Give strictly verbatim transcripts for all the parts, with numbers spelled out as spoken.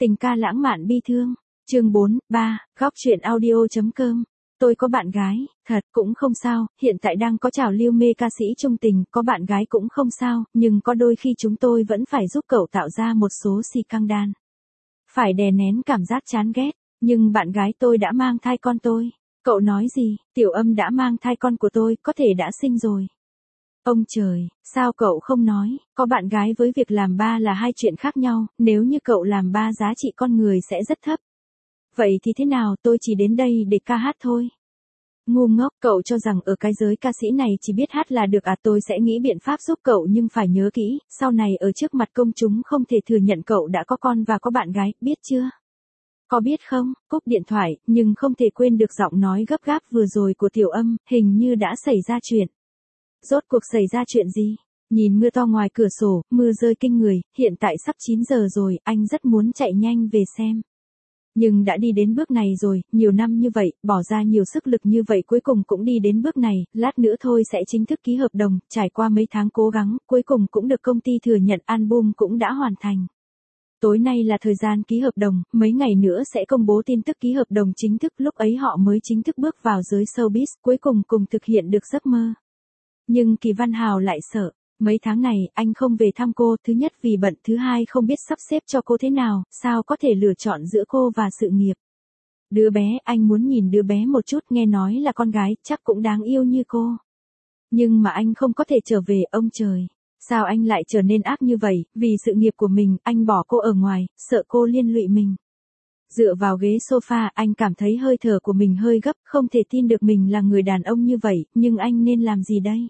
Tình ca lãng mạn bi thương. Chương bốn, ba, góc truyện audio.com. Tôi có bạn gái, thật cũng không sao, hiện tại đang có trào lưu mê ca sĩ trung tình, có bạn gái cũng không sao, nhưng có đôi khi chúng tôi vẫn phải giúp cậu tạo ra một số xì căng đan. Phải đè nén cảm giác chán ghét, nhưng bạn gái tôi đã mang thai con tôi. Cậu nói gì, Tiểu Âm đã mang thai con của tôi, có thể đã sinh rồi. Ông trời, sao cậu không nói, có bạn gái với việc làm ba là hai chuyện khác nhau, nếu như cậu làm ba giá trị con người sẽ rất thấp. Vậy thì thế nào, tôi chỉ đến đây để ca hát thôi. Ngu ngốc, cậu cho rằng ở cái giới ca sĩ này chỉ biết hát là được à? Tôi sẽ nghĩ biện pháp giúp cậu, nhưng phải nhớ kỹ, sau này ở trước mặt công chúng không thể thừa nhận cậu đã có con và có bạn gái, biết chưa? Có biết không? Cúp điện thoại, nhưng không thể quên được giọng nói gấp gáp vừa rồi của Tiểu Âm, hình như đã xảy ra chuyện. Rốt cuộc xảy ra chuyện gì? Nhìn mưa to ngoài cửa sổ, mưa rơi kinh người, hiện tại sắp chín giờ rồi, anh rất muốn chạy nhanh về xem. Nhưng đã đi đến bước này rồi, nhiều năm như vậy, bỏ ra nhiều sức lực như vậy cuối cùng cũng đi đến bước này, lát nữa thôi sẽ chính thức ký hợp đồng, trải qua mấy tháng cố gắng, cuối cùng cũng được công ty thừa nhận, album cũng đã hoàn thành. Tối nay là thời gian ký hợp đồng, mấy ngày nữa sẽ công bố tin tức ký hợp đồng chính thức, lúc ấy họ mới chính thức bước vào giới showbiz, cuối cùng cùng thực hiện được giấc mơ. Nhưng Kỳ Văn Hào lại sợ. Mấy tháng này, anh không về thăm cô, thứ nhất vì bận, thứ hai không biết sắp xếp cho cô thế nào, sao có thể lựa chọn giữa cô và sự nghiệp. Đứa bé, anh muốn nhìn đứa bé một chút, nghe nói là con gái, chắc cũng đáng yêu như cô. Nhưng mà anh không có thể trở về, ông trời. Sao anh lại trở nên ác như vậy, vì sự nghiệp của mình, anh bỏ cô ở ngoài, sợ cô liên lụy mình. Dựa vào ghế sofa, anh cảm thấy hơi thở của mình hơi gấp, không thể tin được mình là người đàn ông như vậy, nhưng anh nên làm gì đây?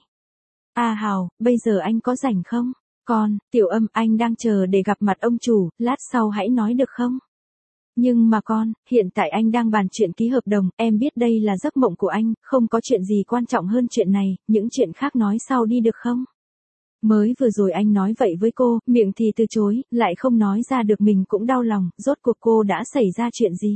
À Hào, bây giờ anh có rảnh không? Con, Tiểu Âm, anh đang chờ để gặp mặt ông chủ, lát sau hãy nói được không? Nhưng mà con, hiện tại anh đang bàn chuyện ký hợp đồng, em biết đây là giấc mộng của anh, không có chuyện gì quan trọng hơn chuyện này, những chuyện khác nói sau đi được không? Mới vừa rồi anh nói vậy với cô, miệng thì từ chối, lại không nói ra được, mình cũng đau lòng, rốt cuộc cô đã xảy ra chuyện gì?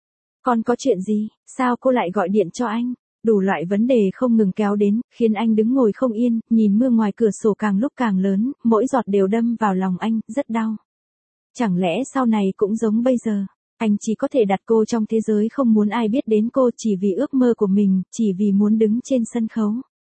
Con có chuyện gì, sao cô lại gọi điện cho anh? Đủ loại vấn đề không ngừng kéo đến, khiến anh đứng ngồi không yên, nhìn mưa ngoài cửa sổ càng lúc càng lớn, mỗi giọt đều đâm vào lòng anh, rất đau. Chẳng lẽ sau này cũng giống bây giờ, anh chỉ có thể đặt cô trong thế giới không muốn ai biết đến cô, chỉ vì ước mơ của mình, chỉ vì muốn đứng trên sân khấu.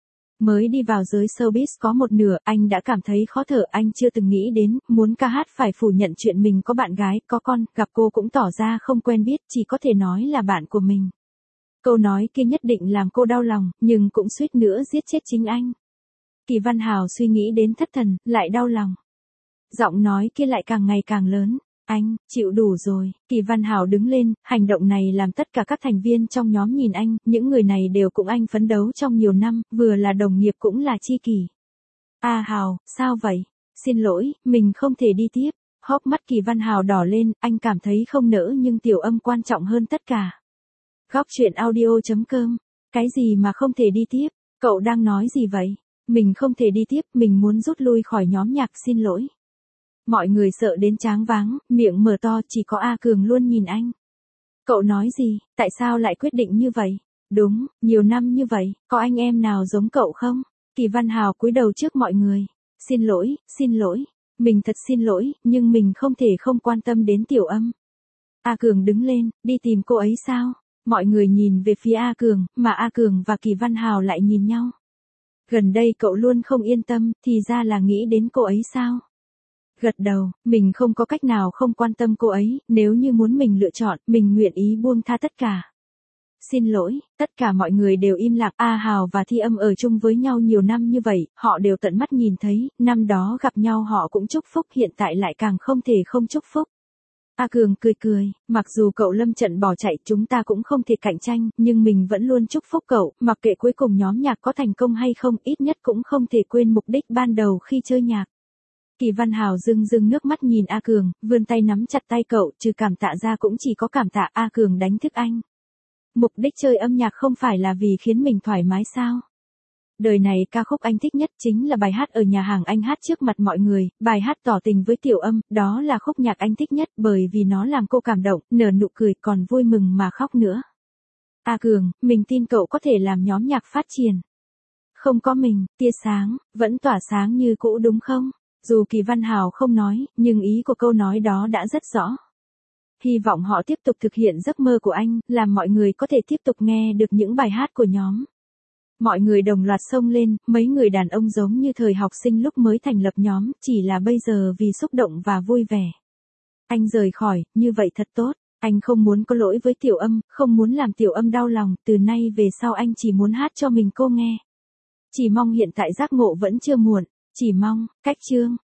Mới đi vào giới showbiz có một nửa, anh đã cảm thấy khó thở, anh chưa từng nghĩ đến, muốn ca hát phải phủ nhận chuyện mình có bạn gái, có con, gặp cô cũng tỏ ra không quen biết, chỉ có thể nói là bạn của mình. Câu nói kia nhất định làm cô đau lòng, nhưng cũng suýt nữa giết chết chính anh. Kỳ Văn Hào suy nghĩ đến thất thần, lại đau lòng. Giọng nói kia lại càng ngày càng lớn. Anh, chịu đủ rồi. Kỳ Văn Hào đứng lên, hành động này làm tất cả các thành viên trong nhóm nhìn anh, những người này đều cùng anh phấn đấu trong nhiều năm, vừa là đồng nghiệp cũng là tri kỷ. À Hào, sao vậy? Xin lỗi, mình không thể đi tiếp. Hốc mắt Kỳ Văn Hào đỏ lên, anh cảm thấy không nỡ nhưng Tiểu Âm quan trọng hơn tất cả. Góc truyện audio.com. Cái gì mà không thể đi tiếp? Cậu đang nói gì vậy? Mình không thể đi tiếp, mình muốn rút lui khỏi nhóm nhạc, xin lỗi. Mọi người sợ đến choáng váng, miệng mở to, chỉ có A Cường luôn nhìn anh. Cậu nói gì, tại sao lại quyết định như vậy? Đúng, nhiều năm như vậy, có anh em nào giống cậu không? Kỳ Văn Hào cúi đầu trước mọi người. Xin lỗi, xin lỗi, mình thật xin lỗi, nhưng mình không thể không quan tâm đến Tiểu Âm. A Cường đứng lên, đi tìm cô ấy sao? Mọi người nhìn về phía A Cường, mà A Cường và Kỳ Văn Hào lại nhìn nhau. Gần đây cậu luôn không yên tâm, thì ra là nghĩ đến cô ấy sao? Gật đầu, mình không có cách nào không quan tâm cô ấy, nếu như muốn mình lựa chọn, mình nguyện ý buông tha tất cả. Xin lỗi, tất cả mọi người đều im lặng. A Hào và Thi Âm ở chung với nhau nhiều năm như vậy, họ đều tận mắt nhìn thấy, năm đó gặp nhau họ cũng chúc phúc, hiện tại lại càng không thể không chúc phúc. A Cường cười cười, mặc dù cậu lâm trận bỏ chạy, chúng ta cũng không thể cạnh tranh, nhưng mình vẫn luôn chúc phúc cậu, mặc kệ cuối cùng nhóm nhạc có thành công hay không, ít nhất cũng không thể quên mục đích ban đầu khi chơi nhạc. Kỳ Văn Hào rưng rưng nước mắt nhìn A Cường, vươn tay nắm chặt tay cậu, trừ cảm tạ ra cũng chỉ có cảm tạ. A Cường đánh thức anh. Mục đích chơi âm nhạc không phải là vì khiến mình thoải mái sao? Đời này ca khúc anh thích nhất chính là bài hát ở nhà hàng anh hát trước mặt mọi người, bài hát tỏ tình với Tiểu Âm, đó là khúc nhạc anh thích nhất bởi vì nó làm cô cảm động, nở nụ cười, còn vui mừng mà khóc nữa. A Cường, mình tin cậu có thể làm nhóm nhạc phát triển. Không có mình, tia sáng, vẫn tỏa sáng như cũ đúng không? Dù Kỳ Văn Hào không nói, nhưng ý của câu nói đó đã rất rõ. Hy vọng họ tiếp tục thực hiện giấc mơ của anh, làm mọi người có thể tiếp tục nghe được những bài hát của nhóm. Mọi người đồng loạt xông lên, mấy người đàn ông giống như thời học sinh lúc mới thành lập nhóm, chỉ là bây giờ vì xúc động và vui vẻ. Anh rời khỏi, như vậy thật tốt. Anh không muốn có lỗi với Tiểu Âm, không muốn làm Tiểu Âm đau lòng, từ nay về sau anh chỉ muốn hát cho mình cô nghe. Chỉ mong hiện tại giác ngộ vẫn chưa muộn, chỉ mong, cách chương.